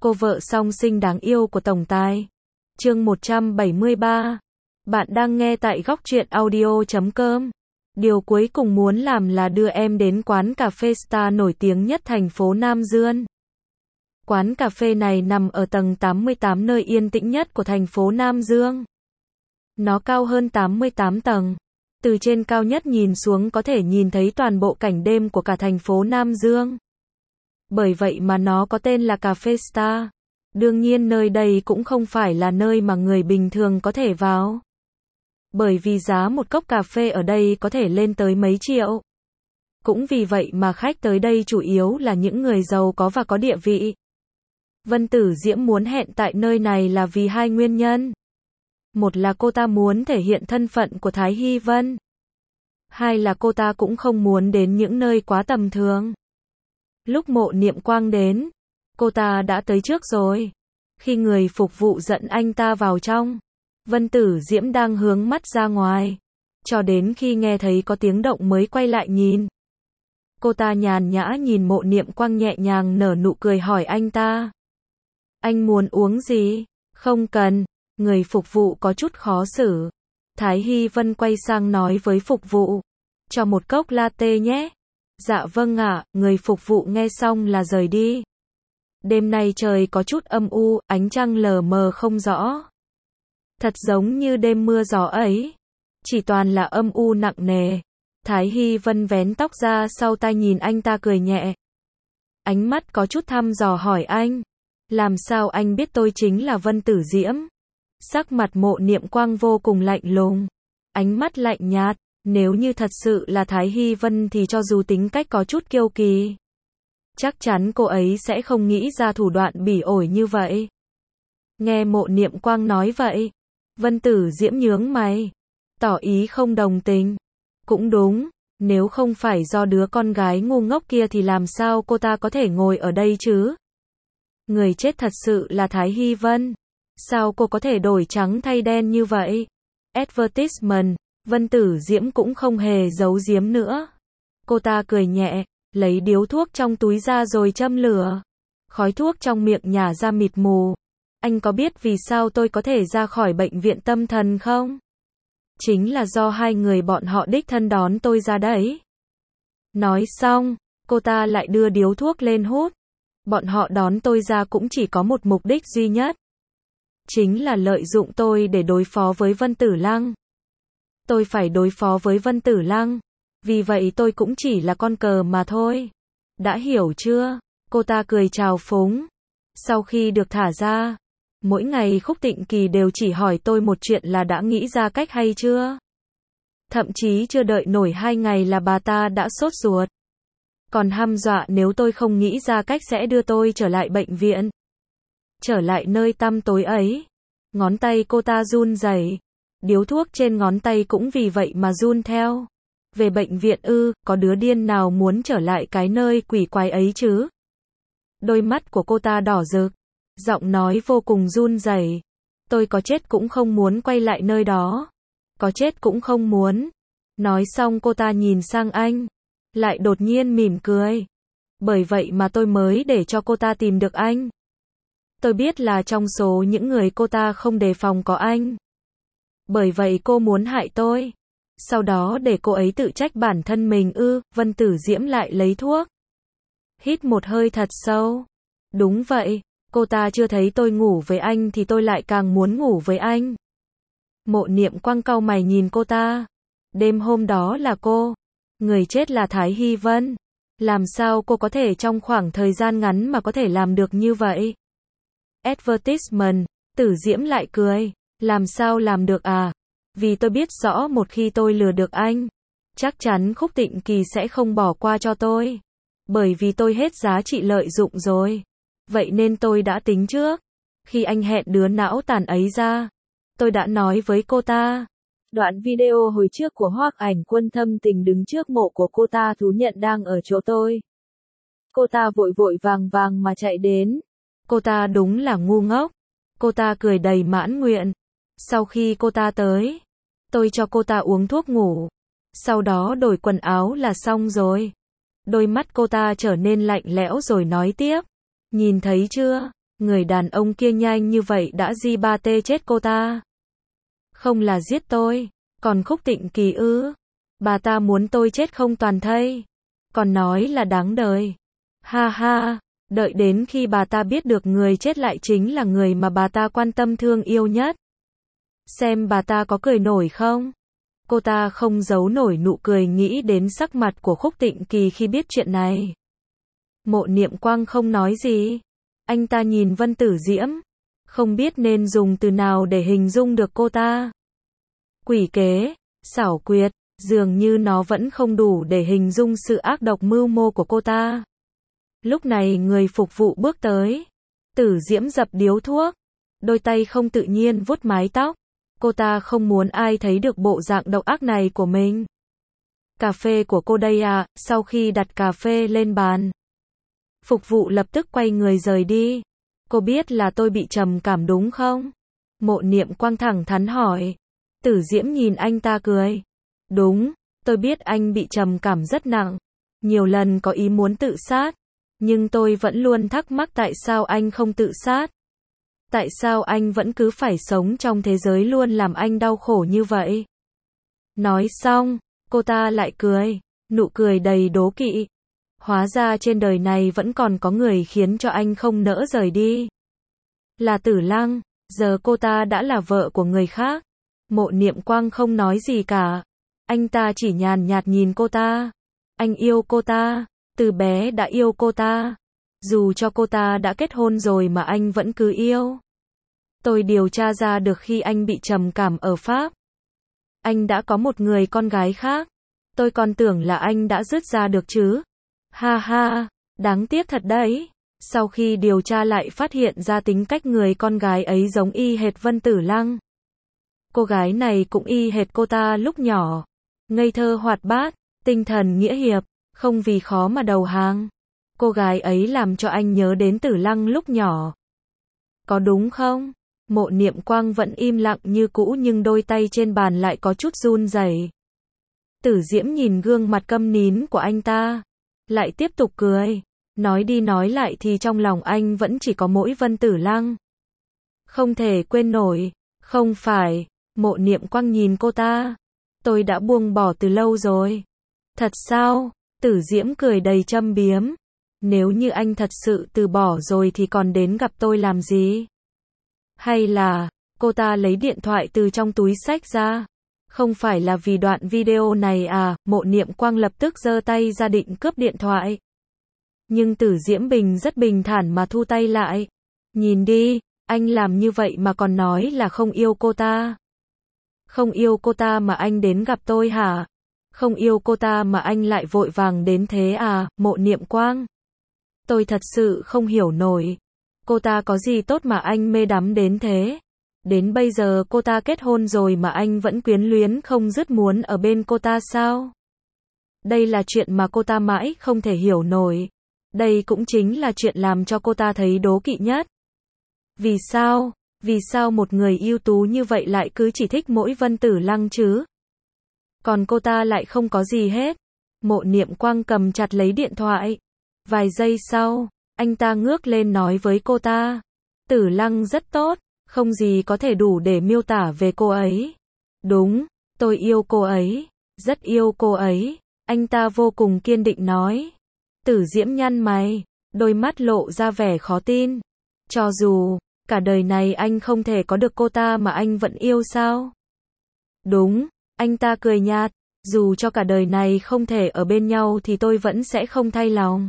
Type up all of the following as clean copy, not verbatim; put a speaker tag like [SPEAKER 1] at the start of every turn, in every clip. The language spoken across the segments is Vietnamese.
[SPEAKER 1] Cô vợ song sinh đáng yêu của tổng tài. Chương 173. Bạn đang nghe tại góc truyện audio.com. Điều cuối cùng muốn làm là đưa em đến quán cà phê Star nổi tiếng nhất thành phố Nam Dương. Quán cà phê này nằm ở tầng 88, nơi yên tĩnh nhất của thành phố Nam Dương. Nó cao hơn 88 tầng. Từ trên cao nhất nhìn xuống có thể nhìn thấy toàn bộ cảnh đêm của cả thành phố Nam Dương. Bởi vậy mà nó có tên là Cà phê Star. Đương nhiên nơi đây cũng không phải là nơi mà người bình thường có thể vào. Bởi vì giá một cốc cà phê ở đây có thể lên tới mấy triệu. Cũng vì vậy mà khách tới đây chủ yếu là những người giàu có và có địa vị. Vân Tử Diễm muốn hẹn tại nơi này là vì hai nguyên nhân. Một là cô ta muốn thể hiện thân phận của Thái Hy Vân. Hai là cô ta cũng không muốn đến những nơi quá tầm thường. Lúc Mộ Niệm Quang đến, cô ta đã tới trước rồi. Khi người phục vụ dẫn anh ta vào trong, Vân Tử Diễm đang hướng mắt ra ngoài. Cho đến khi nghe thấy có tiếng động mới quay lại nhìn. Cô ta nhàn nhã nhìn Mộ Niệm Quang, nhẹ nhàng nở nụ cười hỏi anh ta. Anh muốn uống gì? Không cần. Người phục vụ có chút khó xử. Thái Hy Vân quay sang nói với phục vụ. Cho một cốc latte nhé. Dạ vâng ạ, người phục vụ nghe xong là rời đi. Đêm nay trời có chút âm u, ánh trăng lờ mờ không rõ. Thật giống như đêm mưa gió ấy. Chỉ toàn là âm u nặng nề. Thái Hy Vân vén tóc ra sau tai nhìn anh ta cười nhẹ. Ánh mắt có chút thăm dò hỏi anh. Làm sao anh biết tôi chính là Vân Tử Diễm? Sắc mặt Mộ Niệm Quang vô cùng lạnh lùng. Ánh mắt lạnh nhạt. Nếu như thật sự là Thái Hy Vân thì cho dù tính cách có chút kiêu kỳ, chắc chắn cô ấy sẽ không nghĩ ra thủ đoạn bỉ ổi như vậy. Nghe Mộ Niệm Quang nói vậy, Vân Tử Diễm nhướng mày, tỏ ý không đồng tình. Cũng đúng, nếu không phải do đứa con gái ngu ngốc kia thì làm sao cô ta có thể ngồi ở đây chứ? Người chết thật sự là Thái Hy Vân. Sao cô có thể đổi trắng thay đen như vậy? Advertisement. Vân Tử Diễm cũng không hề giấu giếm nữa. Cô ta cười nhẹ, lấy điếu thuốc trong túi ra rồi châm lửa. Khói thuốc trong miệng nhả ra mịt mù. Anh có biết vì sao tôi có thể ra khỏi bệnh viện tâm thần không? Chính là do hai người bọn họ đích thân đón tôi ra đấy. Nói xong, cô ta lại đưa điếu thuốc lên hút. Bọn họ đón tôi ra cũng chỉ có một mục đích duy nhất. Chính là lợi dụng tôi để đối phó với Vân Tử Lăng. Tôi phải đối phó với Vân Tử Lăng. Vì vậy tôi cũng chỉ là con cờ mà thôi. Đã hiểu chưa? Cô ta cười trào phúng. Sau khi được thả ra, mỗi ngày Khúc Tịnh Kỳ đều chỉ hỏi tôi một chuyện là đã nghĩ ra cách hay chưa? Thậm chí chưa đợi nổi 2 ngày là bà ta đã sốt ruột. Còn hăm dọa nếu tôi không nghĩ ra cách sẽ đưa tôi trở lại bệnh viện. Trở lại nơi tăm tối ấy. Ngón tay cô ta run rẩy. Điếu thuốc trên ngón tay cũng vì vậy mà run theo. Về bệnh viện ư, có đứa điên nào muốn trở lại cái nơi quỷ quái ấy chứ? Đôi mắt của cô ta đỏ rực. Giọng nói vô cùng run rẩy. Tôi có chết cũng không muốn quay lại nơi đó. Có chết cũng không muốn. Nói xong cô ta nhìn sang anh. Lại đột nhiên mỉm cười. Bởi vậy mà tôi mới để cho cô ta tìm được anh. Tôi biết là trong số những người cô ta không đề phòng có anh. Bởi vậy cô muốn hại tôi. Sau đó để cô ấy tự trách bản thân mình ư? Vân Tử Diễm lại lấy thuốc. Hít một hơi thật sâu. Đúng vậy, cô ta chưa thấy tôi ngủ với anh thì tôi lại càng muốn ngủ với anh. Mộ Niệm Quang cau mày nhìn cô ta. Đêm hôm đó là cô. Người chết là Thái Hy Vân. Làm sao cô có thể trong khoảng thời gian ngắn mà có thể làm được như vậy? Advertisement. Tử Diễm lại cười. Làm sao làm được à? Vì tôi biết rõ một khi tôi lừa được anh, chắc chắn Khúc Tịnh Kỳ sẽ không bỏ qua cho tôi. Bởi vì tôi hết giá trị lợi dụng rồi. Vậy nên tôi đã tính trước. Khi anh hẹn đứa não tàn ấy ra, tôi đã nói với cô ta. Đoạn video hồi trước của Hoắc Ảnh Quân thâm tình đứng trước mộ của cô ta thú nhận đang ở chỗ tôi. Cô ta vội vội vàng vàng mà chạy đến. Cô ta đúng là ngu ngốc. Cô ta cười đầy mãn nguyện. Sau khi cô ta tới, tôi cho cô ta uống thuốc ngủ. Sau đó đổi quần áo là xong rồi. Đôi mắt cô ta trở nên lạnh lẽo rồi nói tiếp. Nhìn thấy chưa? Người đàn ông kia nhanh như vậy đã ba tê chết cô ta. Không là giết tôi, còn Khúc Tịnh Kỳ ư? Bà ta muốn tôi chết không toàn thây, còn nói là đáng đời. Ha ha, đợi đến khi bà ta biết được người chết lại chính là người mà bà ta quan tâm thương yêu nhất. Xem bà ta có cười nổi không? Cô ta không giấu nổi nụ cười nghĩ đến sắc mặt của Khúc Tịnh Kỳ khi biết chuyện này. Mộ Niệm Quang không nói gì. Anh ta nhìn Vân Tử Diễm, không biết nên dùng từ nào để hình dung được cô ta. Quỷ kế, xảo quyệt, dường như nó vẫn không đủ để hình dung sự ác độc mưu mô của cô ta. Lúc này người phục vụ bước tới. Tử Diễm dập điếu thuốc, đôi tay không tự nhiên vuốt mái tóc. Cô ta không muốn ai thấy được bộ dạng độc ác này của mình. Cà phê của cô đây à? Sau khi đặt cà phê lên bàn, phục vụ lập tức quay người rời đi. Cô biết là tôi bị trầm cảm đúng không? Mộ Niệm Quang thẳng thắn hỏi. Tử Diễm nhìn anh ta cười. Đúng, tôi biết anh bị trầm cảm rất nặng, nhiều lần có ý muốn tự sát, nhưng tôi vẫn luôn thắc mắc tại sao anh không tự sát. Tại sao anh vẫn cứ phải sống trong thế giới luôn làm anh đau khổ như vậy? Nói xong, cô ta lại cười, nụ cười đầy đố kỵ. Hóa ra trên đời này vẫn còn có người khiến cho anh không nỡ rời đi. Là Tử Lăng, giờ cô ta đã là vợ của người khác. Mộ Niệm Quang không nói gì cả. Anh ta chỉ nhàn nhạt nhìn cô ta. Anh yêu cô ta, từ bé đã yêu cô ta. Dù cho cô ta đã kết hôn rồi mà anh vẫn cứ yêu. Tôi điều tra ra được khi anh bị trầm cảm ở Pháp, anh đã có một người con gái khác. Tôi còn tưởng là anh đã dứt ra được chứ. Ha ha, đáng tiếc thật đấy. Sau khi điều tra lại phát hiện ra tính cách người con gái ấy giống y hệt Vân Tử Lăng. Cô gái này cũng y hệt cô ta lúc nhỏ. Ngây thơ hoạt bát, tinh thần nghĩa hiệp, không vì khó mà đầu hàng. Cô gái ấy làm cho anh nhớ đến Tử Lăng lúc nhỏ. Có đúng không? Mộ Niệm Quang vẫn im lặng như cũ nhưng đôi tay trên bàn lại có chút run rẩy. Tử Diễm nhìn gương mặt câm nín của anh ta, lại tiếp tục cười. Nói đi nói lại thì trong lòng anh vẫn chỉ có mỗi Vân Tử Lăng. Không thể quên nổi. Không phải. Mộ Niệm Quang nhìn cô ta. Tôi đã buông bỏ từ lâu rồi. Thật sao? Tử Diễm cười đầy châm biếm. Nếu như anh thật sự từ bỏ rồi thì còn đến gặp tôi làm gì? Hay là, cô ta lấy điện thoại từ trong túi xách ra. Không phải là vì đoạn video này à? Mộ Niệm Quang lập tức giơ tay ra định cướp điện thoại. Nhưng Tử Diễm rất bình thản mà thu tay lại. Nhìn đi, anh làm như vậy mà còn nói là không yêu cô ta. Không yêu cô ta mà anh đến gặp tôi hả? Không yêu cô ta mà anh lại vội vàng đến thế à? Mộ Niệm Quang, tôi thật sự không hiểu nổi. Cô ta có gì tốt mà anh mê đắm đến thế? Đến bây giờ cô ta kết hôn rồi mà anh vẫn quyến luyến không dứt muốn ở bên cô ta sao? Đây là chuyện mà cô ta mãi không thể hiểu nổi. Đây cũng chính là chuyện làm cho cô ta thấy đố kỵ nhất. Vì sao? Vì sao một người ưu tú như vậy lại cứ chỉ thích mỗi Vân Tử Lăng chứ? Còn cô ta lại không có gì hết. Mộ Niệm Quang cầm chặt lấy điện thoại. Vài giây sau, anh ta ngước lên nói với cô ta. Tử Lăng rất tốt, không gì có thể đủ để miêu tả về cô ấy. Đúng, tôi yêu cô ấy, rất yêu cô ấy. Anh ta vô cùng kiên định nói. Tử Diễm nhăn mày, đôi mắt lộ ra vẻ khó tin. Cho dù cả đời này anh không thể có được cô ta mà anh vẫn yêu sao? Đúng, anh ta cười nhạt. Dù cho cả đời này không thể ở bên nhau thì tôi vẫn sẽ không thay lòng.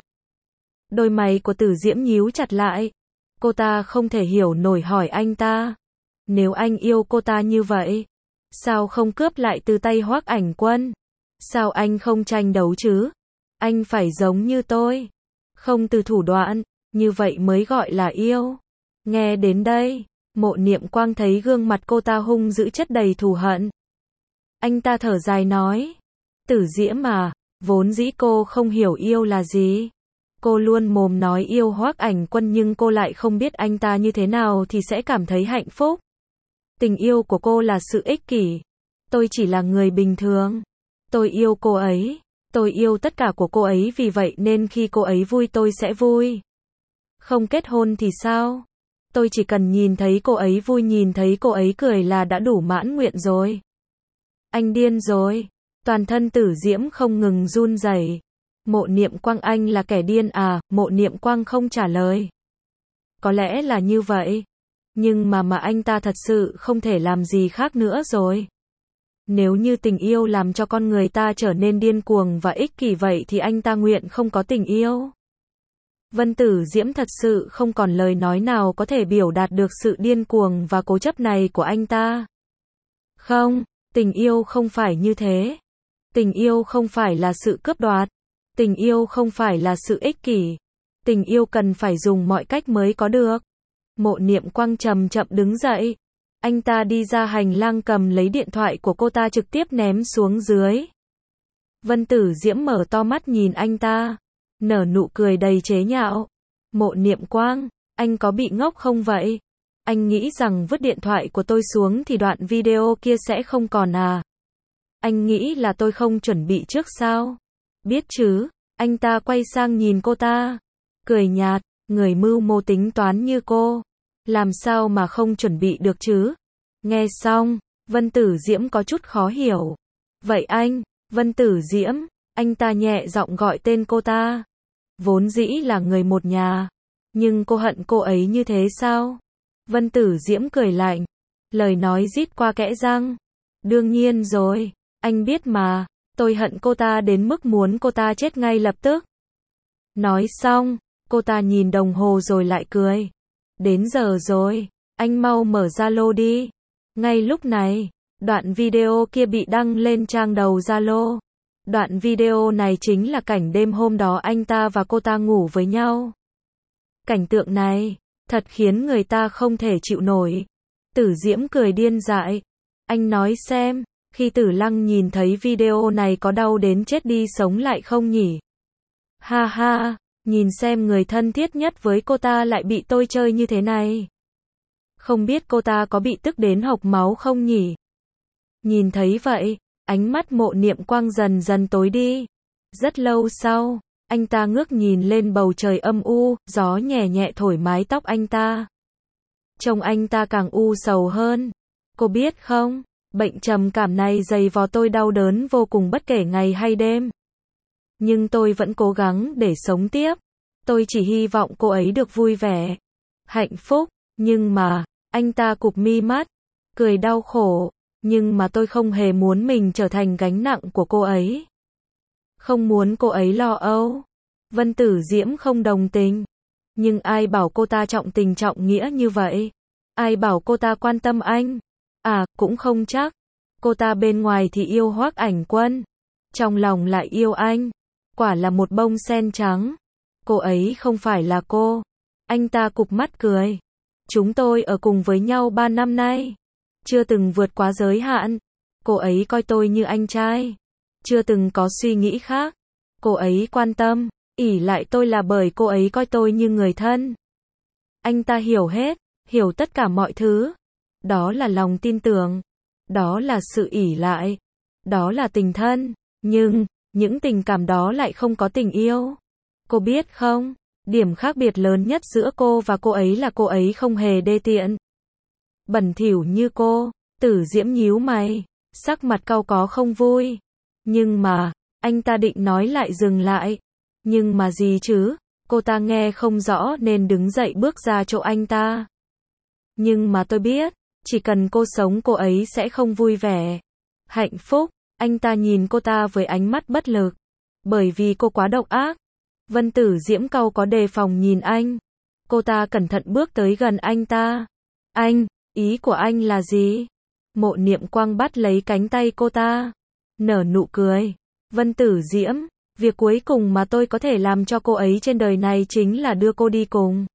[SPEAKER 1] Đôi mày của Tử Diễm nhíu chặt lại. Cô ta không thể hiểu nổi hỏi anh ta. Nếu anh yêu cô ta như vậy, sao không cướp lại từ tay Hoắc Ảnh Quân? Sao anh không tranh đấu chứ? Anh phải giống như tôi. Không từ thủ đoạn, như vậy mới gọi là yêu. Nghe đến đây, Mộ Niệm Quang thấy gương mặt cô ta hung dữ chất đầy thù hận. Anh ta thở dài nói. Tử Diễm à, vốn dĩ cô không hiểu yêu là gì. Cô luôn mồm nói yêu Hoắc Ảnh Quân nhưng cô lại không biết anh ta như thế nào thì sẽ cảm thấy hạnh phúc. Tình yêu của cô là sự ích kỷ. Tôi chỉ là người bình thường. Tôi yêu cô ấy. Tôi yêu tất cả của cô ấy vì vậy nên khi cô ấy vui tôi sẽ vui. Không kết hôn thì sao? Tôi chỉ cần nhìn thấy cô ấy vui, nhìn thấy cô ấy cười là đã đủ mãn nguyện rồi. Anh điên rồi. Toàn thân Tử Diễm không ngừng run rẩy. Mộ Niệm Quang, anh là kẻ điên à? Mộ Niệm Quang không trả lời. Có lẽ là như vậy. Nhưng mà anh ta thật sự không thể làm gì khác nữa rồi. Nếu như tình yêu làm cho con người ta trở nên điên cuồng và ích kỷ vậy thì anh ta nguyện không có tình yêu. Vân Tử Diễm thật sự không còn lời nói nào có thể biểu đạt được sự điên cuồng và cố chấp này của anh ta. Không, tình yêu không phải như thế. Tình yêu không phải là sự cướp đoạt. Tình yêu không phải là sự ích kỷ. Tình yêu cần phải dùng mọi cách mới có được. Mộ Niệm Quang chậm chậm đứng dậy. Anh ta đi ra hành lang, cầm lấy điện thoại của cô ta trực tiếp ném xuống dưới. Vân Tử Diễm mở to mắt nhìn anh ta, nở nụ cười đầy chế nhạo. Mộ Niệm Quang, anh có bị ngốc không vậy? Anh nghĩ rằng vứt điện thoại của tôi xuống thì đoạn video kia sẽ không còn à? Anh nghĩ là tôi không chuẩn bị trước sao? Biết chứ, anh ta quay sang nhìn cô ta, cười nhạt, người mưu mô tính toán như cô, làm sao mà không chuẩn bị được chứ? Nghe xong, Vân Tử Diễm có chút khó hiểu. Vậy anh, Vân Tử Diễm, anh ta nhẹ giọng gọi tên cô ta. Vốn dĩ là người một nhà, nhưng cô hận cô ấy như thế sao? Vân Tử Diễm cười lạnh, lời nói rít qua kẽ răng. Đương nhiên rồi, anh biết mà, tôi hận cô ta đến mức muốn cô ta chết ngay lập tức. Nói xong, cô ta nhìn đồng hồ rồi lại cười. Đến giờ rồi, anh mau mở Zalo đi. Ngay lúc này, đoạn video kia bị đăng lên trang đầu Zalo. Đoạn video này chính là cảnh đêm hôm đó anh ta và cô ta ngủ với nhau. Cảnh tượng này, thật khiến người ta không thể chịu nổi. Tử Diễm cười điên dại. Anh nói xem, khi Tử Lăng nhìn thấy video này có đau đến chết đi sống lại không nhỉ? Ha ha, nhìn xem người thân thiết nhất với cô ta lại bị tôi chơi như thế này. Không biết cô ta có bị tức đến hộc máu không nhỉ? Nhìn thấy vậy, ánh mắt Mộ Niệm Quang dần dần tối đi. Rất lâu sau, anh ta ngước nhìn lên bầu trời âm u, gió nhẹ nhẹ thổi mái tóc anh ta. Trông anh ta càng u sầu hơn. Cô biết không, bệnh trầm cảm này dày vò tôi đau đớn vô cùng bất kể ngày hay đêm. Nhưng tôi vẫn cố gắng để sống tiếp. Tôi chỉ hy vọng cô ấy được vui vẻ, hạnh phúc. Nhưng mà, anh ta cụp mi mắt, cười đau khổ. Nhưng mà tôi không hề muốn mình trở thành gánh nặng của cô ấy. Không muốn cô ấy lo âu. Vân Tử Diễm không đồng tình. Nhưng ai bảo cô ta trọng tình trọng nghĩa như vậy? Ai bảo cô ta quan tâm anh? À, cũng không chắc. Cô ta bên ngoài thì yêu Hoắc Ảnh Quân, trong lòng lại yêu anh. Quả là một bông sen trắng. Cô ấy không phải là cô. Anh ta cụp mắt cười. Chúng tôi ở cùng với nhau 3 năm nay. Chưa từng vượt quá giới hạn. Cô ấy coi tôi như anh trai. Chưa từng có suy nghĩ khác. Cô ấy quan tâm, ỷ lại tôi là bởi cô ấy coi tôi như người thân. Anh ta hiểu hết, hiểu tất cả mọi thứ. Đó là lòng tin tưởng. Đó là sự ỷ lại. Đó là tình thân. Nhưng, những tình cảm đó lại không có tình yêu. Cô biết không, điểm khác biệt lớn nhất giữa cô và cô ấy là cô ấy không hề đê tiện, bẩn thỉu như cô. Tử Diễm nhíu mày, sắc mặt cau có không vui. Nhưng mà, anh ta định nói lại dừng lại. Nhưng mà gì chứ? Cô ta nghe không rõ nên đứng dậy bước ra chỗ anh ta. Nhưng mà tôi biết, chỉ cần cô sống cô ấy sẽ không vui vẻ, hạnh phúc. Anh ta nhìn cô ta với ánh mắt bất lực. Bởi vì cô quá độc ác. Vân Tử Diễm cau có đề phòng nhìn anh. Cô ta cẩn thận bước tới gần anh ta. Anh, ý của anh là gì? Mộ Niệm Quang bắt lấy cánh tay cô ta, nở nụ cười. Vân Tử Diễm, việc cuối cùng mà tôi có thể làm cho cô ấy trên đời này chính là đưa cô đi cùng.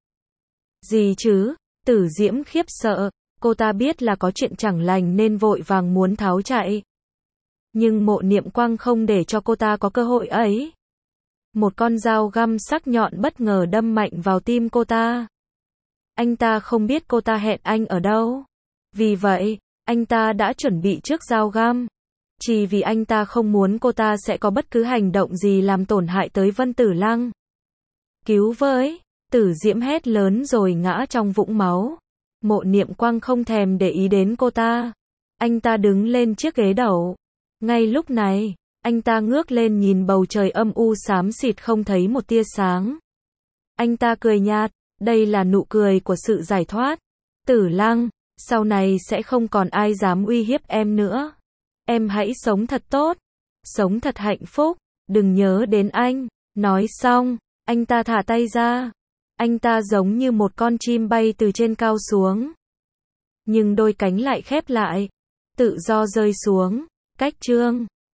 [SPEAKER 1] Gì chứ? Tử Diễm khiếp sợ. Cô ta biết là có chuyện chẳng lành nên vội vàng muốn tháo chạy. Nhưng Mộ Niệm Quang không để cho cô ta có cơ hội ấy. Một con dao găm sắc nhọn bất ngờ đâm mạnh vào tim cô ta. Anh ta không biết cô ta hẹn anh ở đâu. Vì vậy, anh ta đã chuẩn bị trước dao găm. Chỉ vì anh ta không muốn cô ta sẽ có bất cứ hành động gì làm tổn hại tới Vân Tử Lăng. Cứu với! Tử Diễm hét lớn rồi ngã trong vũng máu. Mộ Niệm Quang không thèm để ý đến cô ta. Anh ta đứng lên chiếc ghế đẩu. Ngay lúc này, anh ta ngước lên nhìn bầu trời âm u xám xịt không thấy một tia sáng. Anh ta cười nhạt, đây là nụ cười của sự giải thoát. Tử Lăng, sau này sẽ không còn ai dám uy hiếp em nữa. Em hãy sống thật tốt, sống thật hạnh phúc, đừng nhớ đến anh. Nói xong, anh ta thả tay ra. Anh ta giống như một con chim bay từ trên cao xuống. Nhưng đôi cánh lại khép lại, tự do rơi xuống. Cách chương